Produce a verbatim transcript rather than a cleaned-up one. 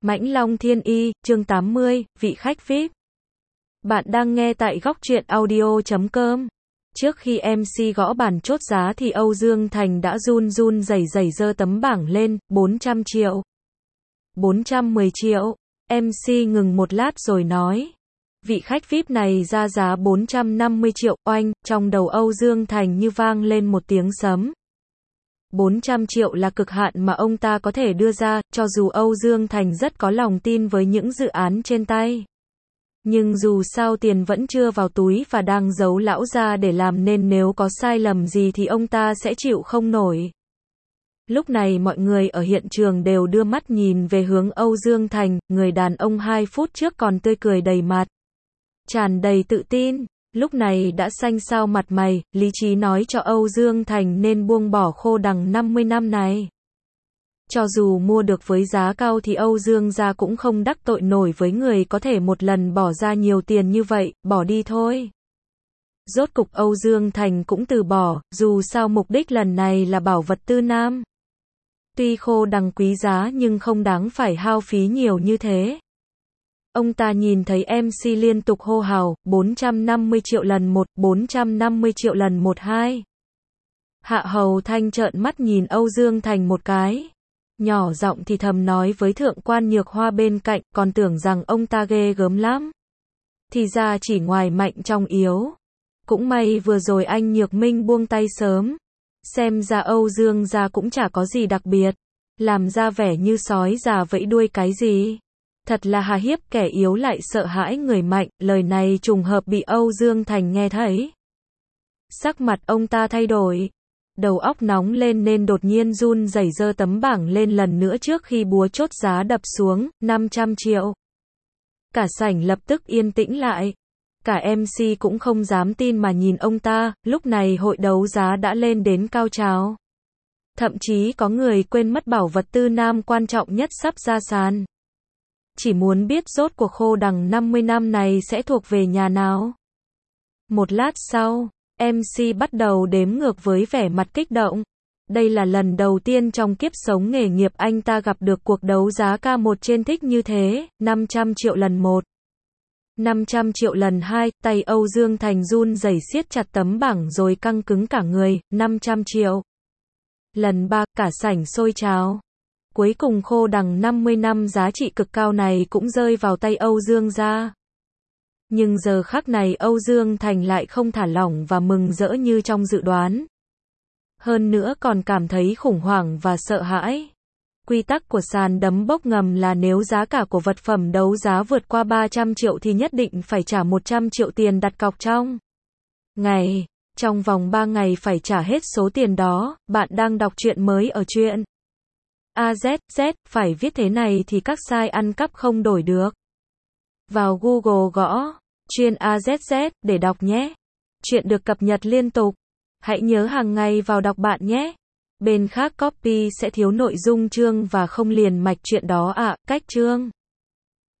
Mãnh Long Thiên Y, chương tám mươi, vị khách vi ai pi. Bạn đang nghe tại góc truyện audio chấm com. Trước khi em xê gõ bàn chốt giá thì Âu Dương Thành đã run run rẩy rẩy giơ tấm bảng lên, bốn trăm triệu. bốn trăm mười triệu. em xê ngừng một lát rồi nói. Vị khách vi ai pi này ra giá bốn trăm năm mươi triệu, oanh, trong đầu Âu Dương Thành như vang lên một tiếng sấm. bốn trăm triệu là cực hạn mà ông ta có thể đưa ra, cho dù Âu Dương Thành rất có lòng tin với những dự án trên tay. Nhưng dù sao tiền vẫn chưa vào túi và đang giấu lão ra để làm nên nếu có sai lầm gì thì ông ta sẽ chịu không nổi. Lúc này mọi người ở hiện trường đều đưa mắt nhìn về hướng Âu Dương Thành, người đàn ông hai phút trước còn tươi cười đầy mặt, tràn đầy tự tin. Lúc này đã xanh xao mặt mày, lý trí nói cho Âu Dương Thành nên buông bỏ khô đằng năm mươi năm này. Cho dù mua được với giá cao thì Âu Dương gia cũng không đắc tội nổi với người có thể một lần bỏ ra nhiều tiền như vậy, bỏ đi thôi. Rốt cục Âu Dương Thành cũng từ bỏ, dù sao mục đích lần này là bảo vật tư nam. Tuy khô đằng quý giá nhưng không đáng phải hao phí nhiều như thế. Ông ta nhìn thấy em xê liên tục hô hào, bốn trăm năm mươi triệu lần một, bốn trăm năm mươi triệu lần một hai. Hạ Hầu Thanh trợn mắt nhìn Âu Dương Thành một cái. Nhỏ giọng thì thầm nói với thượng quan Nhược Hoa bên cạnh, còn tưởng rằng ông ta ghê gớm lắm. Thì ra chỉ ngoài mạnh trong yếu. Cũng may vừa rồi anh Nhược Minh buông tay sớm. Xem ra Âu Dương gia cũng chả có gì đặc biệt. Làm ra vẻ như sói già vẫy đuôi cái gì. Thật là hà hiếp kẻ yếu lại sợ hãi người mạnh, lời này trùng hợp bị Âu Dương Thành nghe thấy. Sắc mặt ông ta thay đổi. Đầu óc nóng lên nên đột nhiên run rẩy giơ tấm bảng lên lần nữa trước khi búa chốt giá đập xuống, năm trăm triệu. Cả sảnh lập tức yên tĩnh lại. Cả em xê cũng không dám tin mà nhìn ông ta, lúc này hội đấu giá đã lên đến cao trào. Thậm chí có người quên mất bảo vật tư nam quan trọng nhất sắp ra sàn. Chỉ muốn biết rốt cuộc khô đằng năm mươi năm này sẽ thuộc về nhà nào. Một lát sau, em xê bắt đầu đếm ngược với vẻ mặt kích động. Đây là lần đầu tiên trong kiếp sống nghề nghiệp anh ta gặp được cuộc đấu giá ca một trên thích như thế, năm trăm triệu lần một. năm trăm triệu lần hai, tay Âu Dương Thành run rẩy siết chặt tấm bảng rồi căng cứng cả người, năm trăm triệu. Lần ba, cả sảnh sôi trào. Cuối cùng khô đằng năm mươi năm giá trị cực cao này cũng rơi vào tay Âu Dương gia. Nhưng giờ khắc này Âu Dương Thành lại không thả lỏng và mừng rỡ như trong dự đoán. Hơn nữa còn cảm thấy khủng hoảng và sợ hãi. Quy tắc của sàn đấm bốc ngầm là nếu giá cả của vật phẩm đấu giá vượt qua ba trăm triệu thì nhất định phải trả một trăm triệu tiền đặt cọc trong ngày. Trong vòng ba ngày phải trả hết số tiền đó. Bạn đang đọc truyện mới ở truyện a zét zét, phải viết thế này thì các site ăn cắp không đổi được. Vào Google gõ truyện a zét zét để đọc nhé. Truyện được cập nhật liên tục. Hãy nhớ hàng ngày vào đọc bạn nhé. Bên khác copy sẽ thiếu nội dung chương và không liền mạch truyện đó ạ. À, cách chương